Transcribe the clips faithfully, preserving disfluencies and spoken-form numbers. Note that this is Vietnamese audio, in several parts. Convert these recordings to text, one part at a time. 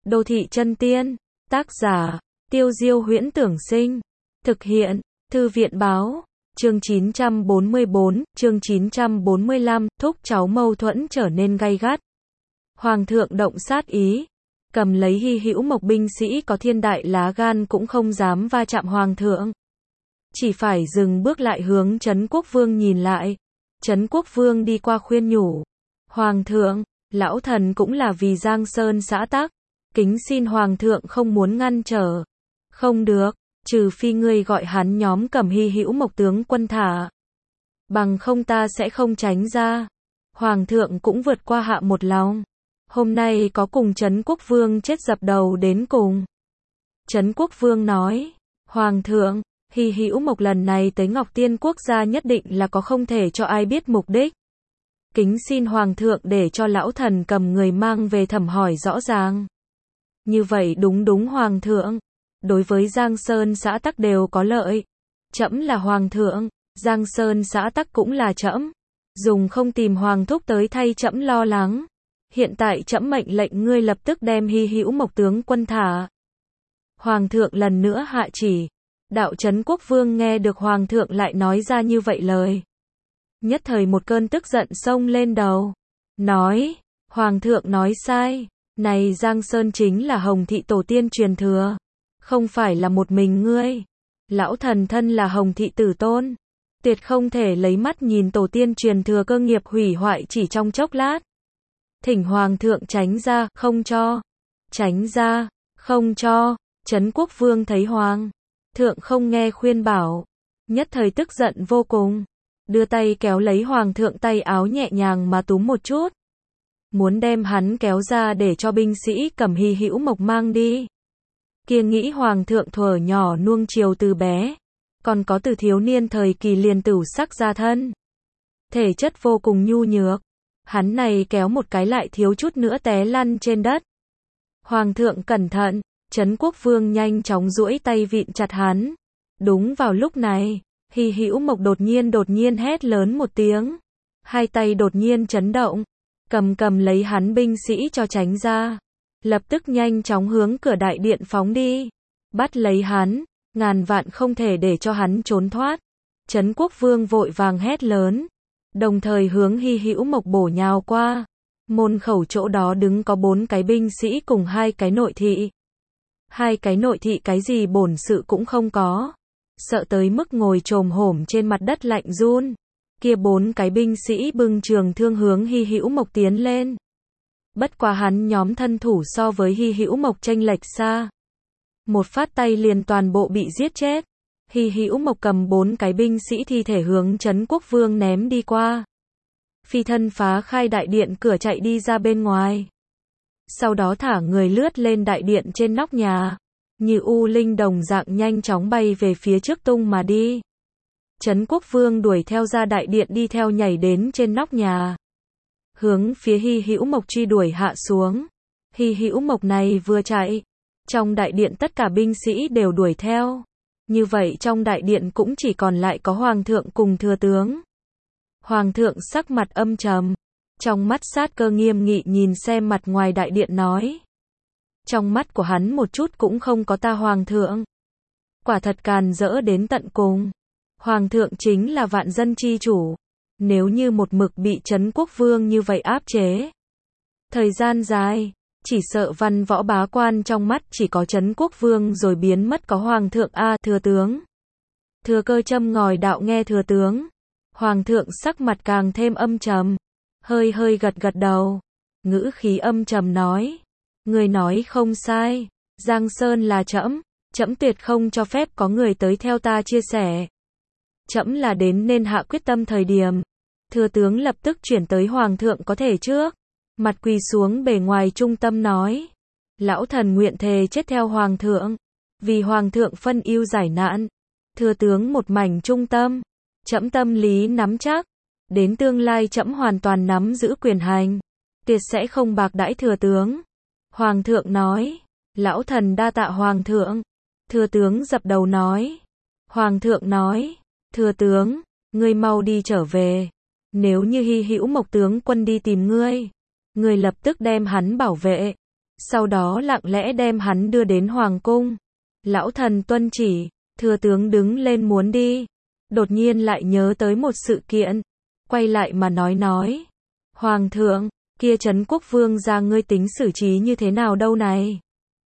Đô thị chân tiên, tác giả, Tiêu Diêu Huyễn Tưởng Sinh, thực hiện, Thư viện Báo, chương chín trăm bốn mươi bốn, chương chín trăm bốn mươi lăm, thúc cháu mâu thuẫn trở nên gay gắt. Hoàng thượng động sát ý, cầm lấy hy hữu mộc binh sĩ có thiên đại lá gan cũng không dám va chạm hoàng thượng. Chỉ phải dừng bước lại hướng Trấn Quốc Vương nhìn lại. Trấn Quốc Vương đi qua khuyên nhủ. Hoàng thượng, lão thần cũng là vì Giang Sơn xã tắc. Kính xin hoàng thượng không muốn ngăn trở. Không được, trừ phi ngươi gọi hắn nhóm cầm hy hữu mộc tướng quân thả. Bằng không ta sẽ không tránh ra. Hoàng thượng cũng vượt qua hạ một lòng. Hôm nay có cùng Trấn Quốc Vương chết dập đầu đến cùng. Trấn Quốc Vương nói, Hoàng thượng, hy hữu mộc lần này tới Ngọc Tiên Quốc gia nhất định là có không thể cho ai biết mục đích. Kính xin Hoàng thượng để cho lão thần cầm người mang về thẩm hỏi rõ ràng. Như vậy đúng đúng Hoàng thượng. Đối với Giang Sơn xã tắc đều có lợi. Trẫm là Hoàng thượng, Giang Sơn xã tắc cũng là trẫm. Dùng không tìm Hoàng thúc tới thay trẫm lo lắng. Hiện tại trẫm mệnh lệnh ngươi lập tức đem hy hữu mộc tướng quân thả. Hoàng thượng lần nữa hạ chỉ. Đạo Trấn Quốc Vương nghe được Hoàng thượng lại nói ra như vậy lời. Nhất thời một cơn tức giận xông lên đầu. Nói, Hoàng thượng nói sai. Này Giang Sơn chính là Hồng Thị tổ tiên truyền thừa. Không phải là một mình ngươi. Lão thần thân là Hồng Thị tử tôn. Tuyệt không thể lấy mắt nhìn tổ tiên truyền thừa cơ nghiệp hủy hoại chỉ trong chốc lát. Thỉnh Hoàng thượng tránh ra, không cho. Tránh ra, không cho. Trấn Quốc Vương thấy Hoàng thượng không nghe khuyên bảo. Nhất thời tức giận vô cùng. Đưa tay kéo lấy Hoàng thượng tay áo nhẹ nhàng mà túm một chút. Muốn đem hắn kéo ra để cho binh sĩ cầm hy hữu mộc mang đi. Kia nghĩ Hoàng thượng thuở nhỏ nuông chiều từ bé. Còn có từ thiếu niên thời kỳ liền tửu sắc ra thân. Thể chất vô cùng nhu nhược. Hắn này kéo một cái lại thiếu chút nữa té lăn trên đất. Hoàng thượng cẩn thận. Trấn Quốc Vương nhanh chóng duỗi tay vịn chặt hắn. Đúng vào lúc này, hy hữu mộc đột nhiên đột nhiên hét lớn một tiếng. Hai tay đột nhiên chấn động. Cầm cầm lấy hắn binh sĩ cho tránh ra. Lập tức nhanh chóng hướng cửa đại điện phóng đi. Bắt lấy hắn, ngàn vạn không thể để cho hắn trốn thoát. Trấn Quốc Vương vội vàng hét lớn. Đồng thời hướng hy hữu mộc bổ nhào qua. Môn khẩu chỗ đó đứng có bốn cái binh sĩ cùng hai cái nội thị. Hai cái nội thị cái gì bổn sự cũng không có. Sợ tới mức ngồi chồm hổm trên mặt đất lạnh run. Kia bốn cái binh sĩ bưng trường thương hướng hy hữu mộc tiến lên. Bất quá hắn nhóm thân thủ so với hy hữu mộc chênh lệch xa. Một phát tay liền toàn bộ bị giết chết. Hy hữu mộc cầm bốn cái binh sĩ thi thể hướng Trấn Quốc Vương ném đi qua. Phi thân phá khai đại điện cửa chạy đi ra bên ngoài. Sau đó thả người lướt lên đại điện trên nóc nhà. Như u linh đồng dạng nhanh chóng bay về phía trước tung mà đi. Trấn Quốc Vương đuổi theo ra đại điện đi theo nhảy đến trên nóc nhà. Hướng phía hy hữu mộc truy đuổi hạ xuống. Hy hữu mộc này vừa chạy. Trong đại điện tất cả binh sĩ đều đuổi theo. Như vậy trong đại điện cũng chỉ còn lại có Hoàng thượng cùng thừa tướng. Hoàng thượng sắc mặt âm trầm. Trong mắt sát cơ nghiêm nghị nhìn xem mặt ngoài đại điện nói. Trong mắt của hắn một chút cũng không có ta Hoàng thượng. Quả thật càn rỡ đến tận cùng. Hoàng thượng chính là vạn dân chi chủ. Nếu như một mực bị Trấn Quốc Vương như vậy áp chế. Thời gian dài, chỉ sợ văn võ bá quan trong mắt chỉ có Trấn Quốc Vương rồi biến mất có Hoàng thượng a thừa tướng. Thừa Cơ châm ngòi đạo nghe thừa tướng. Hoàng thượng sắc mặt càng thêm âm trầm. Hơi hơi gật gật đầu. Ngữ khí âm trầm nói. Người nói không sai. Giang Sơn là trẫm. Trẫm tuyệt không cho phép có người tới theo ta chia sẻ. Trẫm là đến nên hạ quyết tâm thời điểm. Thừa tướng lập tức chuyển tới Hoàng thượng có thể trước. Mặt quỳ xuống bề ngoài trung tâm nói. Lão thần nguyện thề chết theo Hoàng thượng. Vì Hoàng thượng phân ưu giải nạn. Thừa tướng một mảnh trung tâm. Trẫm tâm lý nắm chắc. Đến tương lai trẫm hoàn toàn nắm giữ quyền hành. Tuyệt sẽ không bạc đãi thừa tướng. Hoàng thượng nói. Lão thần đa tạ Hoàng thượng. Thừa tướng dập đầu nói. Hoàng thượng nói. Thừa tướng, ngươi mau đi trở về. Nếu như hy hữu mộc tướng quân đi tìm ngươi. Ngươi lập tức đem hắn bảo vệ. sau đó lặng lẽ đem hắn đưa đến hoàng cung. Lão thần tuân chỉ, thừa tướng đứng lên muốn đi, đột nhiên lại nhớ tới một sự kiện, quay lại mà nói nói. Hoàng thượng, kia Trấn Quốc Vương gia ngươi tính xử trí như thế nào đâu này?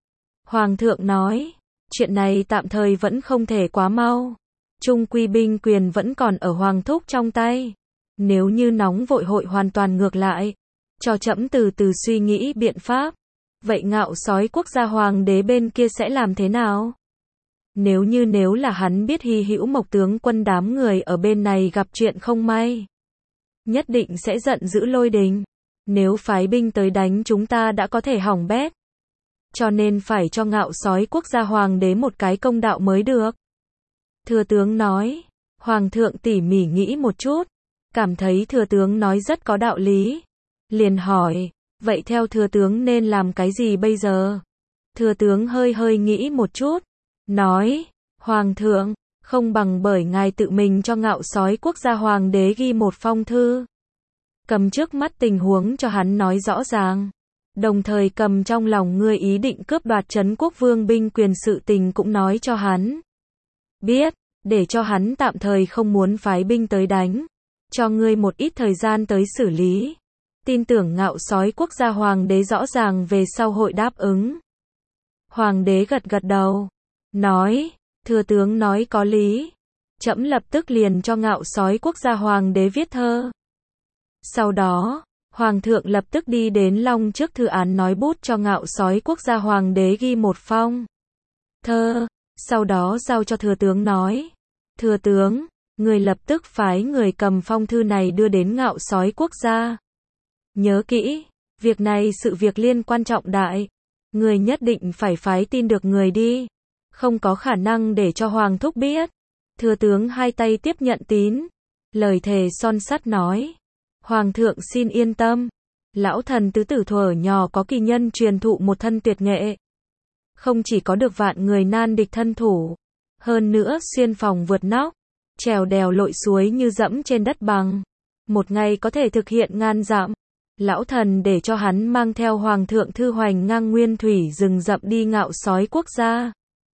Hoàng thượng nói, chuyện này tạm thời vẫn không thể quá mau. Trung quy binh quyền vẫn còn ở hoàng thúc trong tay. Nếu như nóng vội hội hoàn toàn ngược lại, cho trẫm từ từ suy nghĩ biện pháp. Vậy ngạo sói quốc gia hoàng đế bên kia sẽ làm thế nào? Nếu như nếu là hắn biết Hy Hữu Mộc tướng quân đám người ở bên này gặp chuyện không may, nhất định sẽ giận dữ lôi đình. Nếu phái binh tới đánh chúng ta đã có thể hỏng bét. Cho nên phải cho ngạo sói quốc gia hoàng đế một cái công đạo mới được. Thừa tướng nói, hoàng thượng tỉ mỉ nghĩ một chút, cảm thấy thừa tướng nói rất có đạo lý. Liền hỏi, vậy theo thừa tướng nên làm cái gì bây giờ? Thừa tướng hơi hơi nghĩ một chút, nói, hoàng thượng, không bằng bởi ngài tự mình cho ngạo sói quốc gia hoàng đế ghi một phong thư. Cầm trước mắt tình huống cho hắn nói rõ ràng. Đồng thời cầm trong lòng ngươi ý định cướp đoạt Trấn Quốc Vương binh quyền sự tình cũng nói cho hắn biết, để cho hắn tạm thời không muốn phái binh tới đánh, cho ngươi một ít thời gian tới xử lý. Tin tưởng ngạo sói quốc gia hoàng đế rõ ràng về sau hội đáp ứng. Hoàng đế gật gật đầu, nói, thừa tướng nói có lý. Trẫm lập tức liền cho ngạo sói quốc gia hoàng đế viết thơ. Sau đó, hoàng thượng lập tức đi đến long trước thư án nói bút cho ngạo sói quốc gia hoàng đế ghi một phong thơ, sau đó giao cho thừa tướng nói, thừa tướng, người lập tức phái người cầm phong thư này đưa đến ngạo sói quốc gia. Nhớ kỹ, việc này sự việc liên quan trọng đại, người nhất định phải phái tin được người đi, không có khả năng để cho hoàng thúc biết. Thừa tướng hai tay tiếp nhận tín, lời thề son sắt nói, hoàng thượng xin yên tâm, lão thần tứ tử thuở nhỏ có kỳ nhân truyền thụ một thân tuyệt nghệ, không chỉ có được vạn người nan địch thân thủ, hơn nữa xuyên phòng vượt nóc, trèo đèo lội suối như dẫm trên đất bằng, một ngày có thể thực hiện ngàn dặm. Lão thần để cho hắn mang theo hoàng thượng thư hoành ngang nguyên thủy rừng rậm đi ngạo sói quốc gia.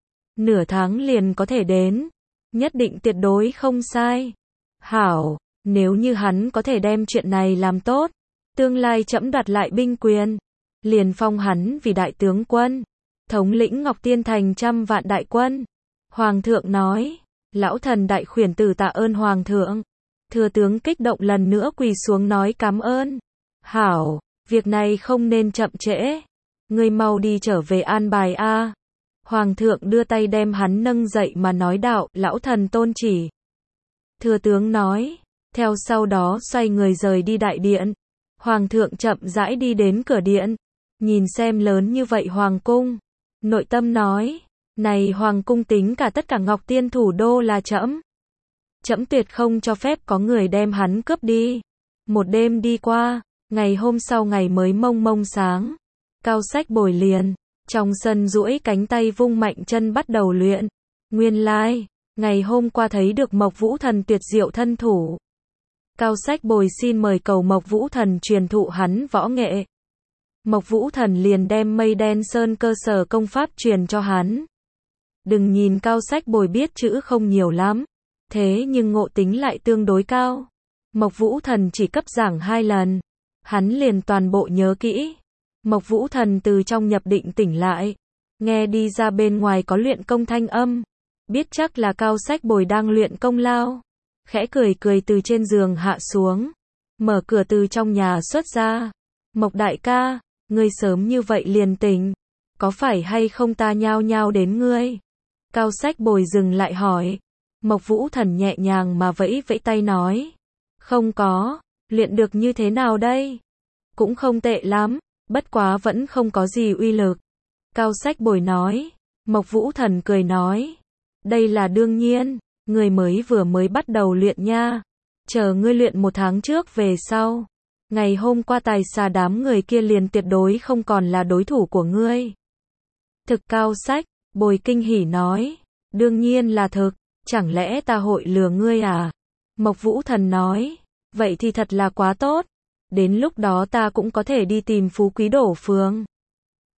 Nửa tháng liền có thể đến, nhất định tuyệt đối không sai. Hảo, nếu như hắn có thể đem chuyện này làm tốt, tương lai trẫm đoạt lại binh quyền, liền phong hắn vì đại tướng quân, thống lĩnh Ngọc Tiên thành trăm vạn đại quân. Hoàng thượng nói, lão thần đại khuyển tử tạ ơn hoàng thượng. Thừa tướng kích động lần nữa quỳ xuống nói cảm ơn. Hảo, việc này không nên chậm trễ. Ngươi mau đi trở về an bài a. Hoàng thượng đưa tay đem hắn nâng dậy mà nói đạo, lão thần tôn chỉ. Thừa tướng nói, theo sau đó xoay người rời đi đại điện. Hoàng thượng chậm rãi đi đến cửa điện, nhìn xem lớn như vậy hoàng cung, nội tâm nói, này hoàng cung tính cả tất cả Ngọc Tiên thủ đô là trẫm. Trẫm tuyệt không cho phép có người đem hắn cướp đi. Một đêm đi qua, ngày hôm sau ngày mới mông mông sáng, Cao Sách Bồi liền trong sân duỗi cánh tay vung mạnh chân bắt đầu luyện. Nguyên lai, like, ngày hôm qua thấy được Mộc Vũ Thần tuyệt diệu thân thủ. Cao Sách Bồi xin mời cầu Mộc Vũ Thần truyền thụ hắn võ nghệ. Mộc Vũ Thần liền đem Mây Đen Sơn cơ sở công pháp truyền cho hắn. Đừng nhìn Cao Sách Bồi biết chữ không nhiều lắm, thế nhưng ngộ tính lại tương đối cao. Mộc Vũ Thần chỉ cấp giảng hai lần, hắn liền toàn bộ nhớ kỹ. Mộc Vũ Thần từ trong nhập định tỉnh lại, nghe đi ra bên ngoài có luyện công thanh âm, biết chắc là Cao Sách Bồi đang luyện công lao. Khẽ cười cười từ trên giường hạ xuống, mở cửa từ trong nhà xuất ra. Mộc đại ca, ngươi sớm như vậy liền tỉnh, có phải hay không ta nhao nhao đến ngươi? Cao Sách Bồi dừng lại hỏi. Mộc Vũ Thần nhẹ nhàng mà vẫy vẫy tay nói, không có, luyện được như thế nào đây? Cũng không tệ lắm, bất quá vẫn không có gì uy lực. Cao Sách Bồi nói. Mộc Vũ Thần cười nói, đây là đương nhiên, ngươi mới vừa mới bắt đầu luyện nha, chờ ngươi luyện một tháng trước về sau, ngày hôm qua tài xà đám người kia liền tuyệt đối không còn là đối thủ của ngươi. Thực Cao Sách Bồi kinh hỉ nói, đương nhiên là thực, chẳng lẽ ta hội lừa ngươi à? Mộc Vũ Thần nói, vậy thì thật là quá tốt, đến lúc đó ta cũng có thể đi tìm Phú Quý Đổ Phương.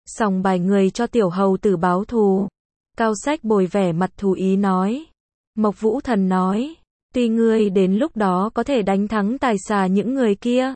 Sòng bài người cho tiểu hầu tử báo thù. Cao Sách Bồi vẻ mặt thù ý nói. Mộc Vũ Thần nói, tuy ngươi đến lúc đó có thể đánh thắng tài xà những người kia,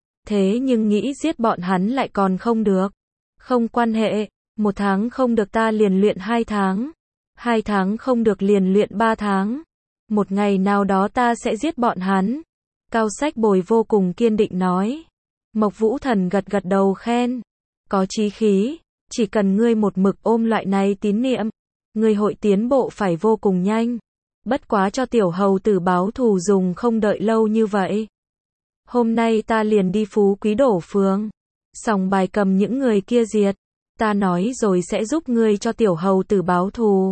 thế nhưng nghĩ giết bọn hắn lại còn không được. Không quan hệ, một tháng không được ta liền luyện hai tháng, hai tháng không được liền luyện ba tháng. Một ngày nào đó ta sẽ giết bọn hắn. Cao Sách Bồi vô cùng kiên định nói. Mộc Vũ Thần gật gật đầu khen. Có chí khí, chỉ cần ngươi một mực ôm loại này tín niệm, ngươi hội tiến bộ phải vô cùng nhanh. Bất quá cho tiểu hầu tử báo thù dùng không đợi lâu như vậy. Hôm nay ta liền đi Phú Quý Đổ Phường. Sòng bài cầm những người kia diệt. Ta nói rồi sẽ giúp ngươi cho tiểu hầu tử báo thù.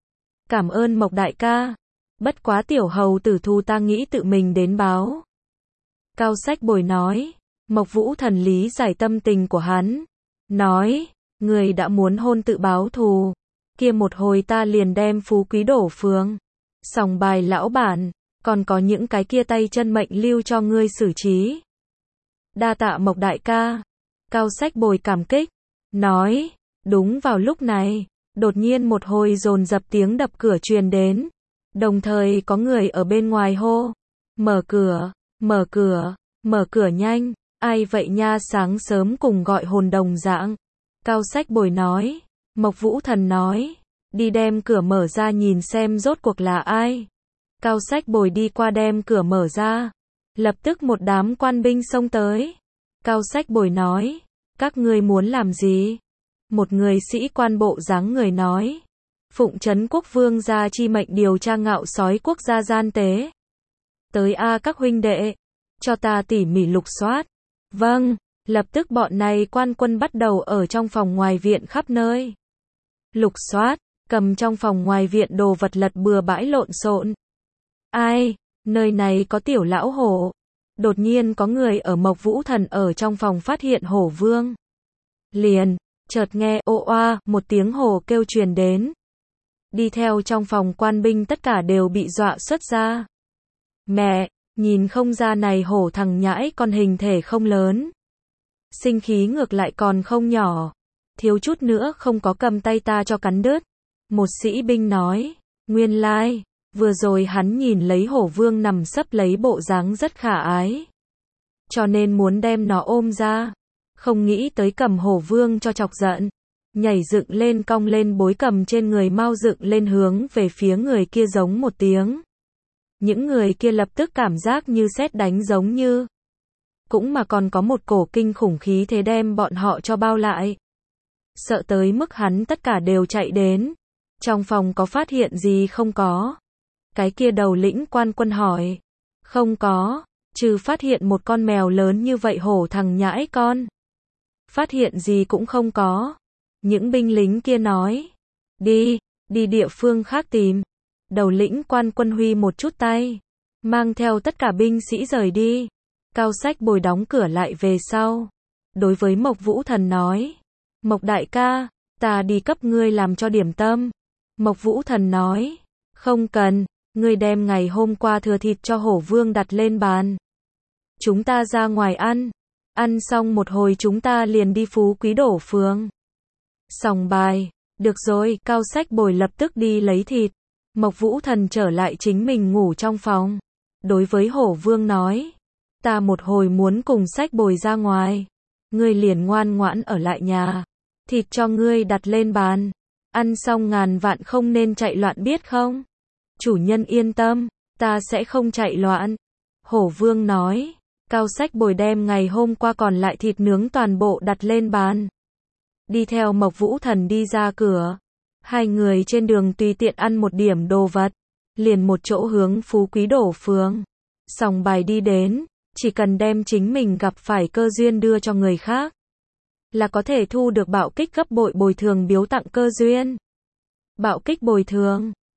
Cảm ơn Mộc đại ca. Bất quá tiểu hầu tử thù ta nghĩ tự mình đến báo. Cao Sách Bồi nói. Mộc Vũ Thần lý giải tâm tình của hắn. Nói, người đã muốn hôn tự báo thù. Kia một hồi ta liền đem Phú Quý Đổ Phường. Sòng bài lão bản, còn có những cái kia tay chân mệnh lưu cho ngươi xử trí. Đa tạ Mộc đại ca. Cao Sách Bồi cảm kích. Nói, đúng vào lúc này, đột nhiên một hồi dồn dập tiếng đập cửa truyền đến. Đồng thời có người ở bên ngoài hô. Mở cửa, mở cửa, mở cửa nhanh. Ai vậy nha, sáng sớm cùng gọi hồn đồng dạng. Cao Sách Bồi nói. Mộc Vũ Thần nói. Đi đem cửa mở ra nhìn xem rốt cuộc là ai. Cao Sách Bồi đi qua đem cửa mở ra. Lập tức một đám quan binh xông tới. Cao Sách Bồi nói. Các ngươi muốn làm gì? Một người sĩ quan bộ dáng người nói. Phụng Trấn Quốc Vương gia chi mệnh điều tra ngạo sói quốc gia gian tế. Tới a các huynh đệ. Cho ta tỉ mỉ lục soát. Vâng, lập tức bọn này quan quân bắt đầu ở trong phòng ngoài viện khắp nơi. Lục soát, cầm trong phòng ngoài viện đồ vật lật bừa bãi lộn xộn. Ai, nơi này có tiểu lão hổ. Đột nhiên có người ở Mộc Vũ Thần ở trong phòng phát hiện hổ vương. Liền, chợt nghe ô oa, một tiếng hổ kêu truyền đến. Đi theo trong phòng quan binh tất cả đều bị dọa xuất ra. Mẹ, nhìn không ra này hổ thằng nhãi con hình thể không lớn. Sinh khí ngược lại còn không nhỏ. Thiếu chút nữa không có cầm tay ta cho cắn đứt. Một sĩ binh nói, nguyên lai, vừa rồi hắn nhìn lấy hổ vương nằm sấp lấy bộ dáng rất khả ái. Cho nên muốn đem nó ôm ra. Không nghĩ tới cầm hổ vương cho chọc giận. Nhảy dựng lên cong lên bối cầm trên người mau dựng lên hướng về phía người kia giống một tiếng. Những người kia lập tức cảm giác như sét đánh giống như. Cũng mà còn có một cổ kinh khủng khí thế đem bọn họ cho bao lại. Sợ tới mức hắn tất cả đều chạy đến. Trong phòng có phát hiện gì không có? Cái kia đầu lĩnh quan quân hỏi. Không có, trừ phát hiện một con mèo lớn như vậy hổ thằng nhãi con. Phát hiện gì cũng không có. Những binh lính kia nói. Đi, đi địa phương khác tìm. Đầu lĩnh quan quân huy một chút tay. Mang theo tất cả binh sĩ rời đi. Cao Sách Bồi đóng cửa lại về sau. Đối với Mộc Vũ Thần nói. Mộc đại ca, ta đi cấp ngươi làm cho điểm tâm. Mộc Vũ Thần nói. Không cần, ngươi đem ngày hôm qua thừa thịt cho hổ vương đặt lên bàn. Chúng ta ra ngoài ăn. Ăn xong một hồi chúng ta liền đi Phú Quý Đổ Phường. Sòng bài. Được rồi, Cao Sách Bồi lập tức đi lấy thịt. Mộc Vũ Thần trở lại chính mình ngủ trong phòng. Đối với hổ vương nói. Ta một hồi muốn cùng Sách Bồi ra ngoài. Ngươi liền ngoan ngoãn ở lại nhà. Thịt cho ngươi đặt lên bàn. Ăn xong ngàn vạn không nên chạy loạn biết không? Chủ nhân yên tâm, ta sẽ không chạy loạn. Hổ vương nói. Cao Sách Bồi đem ngày hôm qua còn lại thịt nướng toàn bộ đặt lên bàn. Đi theo Mộc Vũ Thần đi ra cửa. Hai người trên đường tùy tiện ăn một điểm đồ vật. Liền một chỗ hướng Phú Quý Đổ Phường. Sòng bài đi đến. Chỉ cần đem chính mình gặp phải cơ duyên đưa cho người khác. Là có thể thu được bạo kích gấp bội bồi thường biếu tặng cơ duyên. Bạo kích bồi thường.